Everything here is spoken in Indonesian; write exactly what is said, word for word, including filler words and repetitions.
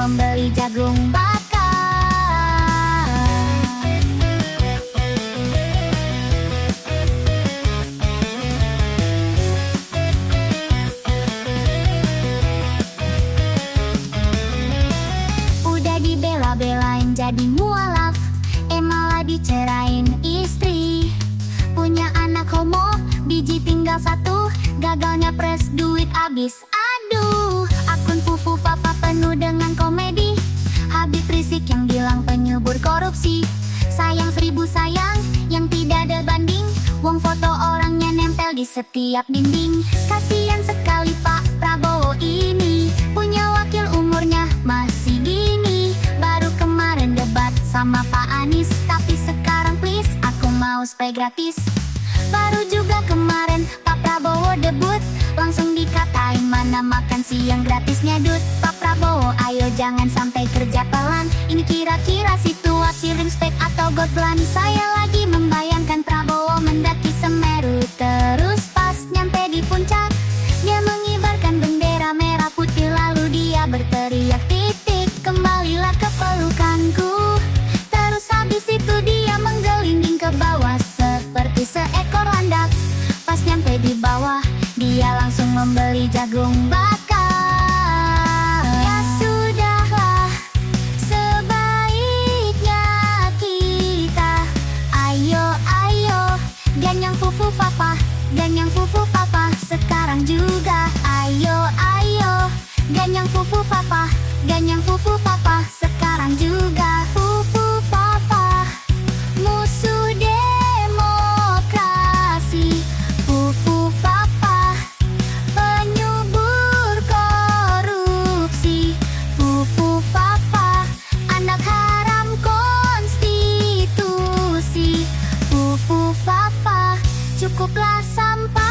membeli jagung bakar. Udah dibela-belain jadi mualaf, eh malah dicerain istri. Punya anak homo, biji tinggal satu, gagalnya pres duit abis. Aduh, akun Fufu Fafa penuh dengan komedi. Habib Rizik yang bilang penyubur korupsi. Sayang seribu sayang, yang tidak ada banding. Wong foto orangnya nempel di setiap dinding. Kasian sekali Pak Prabowo ini, punya wakil umurnya masih gini. Baru kemarin debat sama Pak Anies, tapi sekarang please aku mau spray gratis. Baru juga kemarin Pak Prabowo debut, langsung dikatain mana makan siang gratisnya dud. Pak Prabowo ayo jangan sampai kerja pelan, ini kira-kira situasi respect atau godplan. Saya lagi membayangkan Prabowo mendaki Semeru, terus pas nyampe di puncak dia mengibarkan bendera merah putih, lalu dia berteriak titik, kembalilah ke pelukanku. Terus habis itu dia menggelinding ke bawah seperti seekor landak. Pas nyampe di bawah, dia langsung membeli jagung bakar. Ya sudahlah, sebaiknya kita ayo ayo ganyang Fufu Fafa, ganyang Fufu Fafa sekarang juga. Ayo ayo ganyang Fufu Fafa, ganyang Fufu Fafa sekarang juga. Fufu Fafa musuh demokrasi, Fufu Fafa penyubur korupsi, Fufu Fafa anak haram konstitusi, Fufu Fafa cukuplah sampai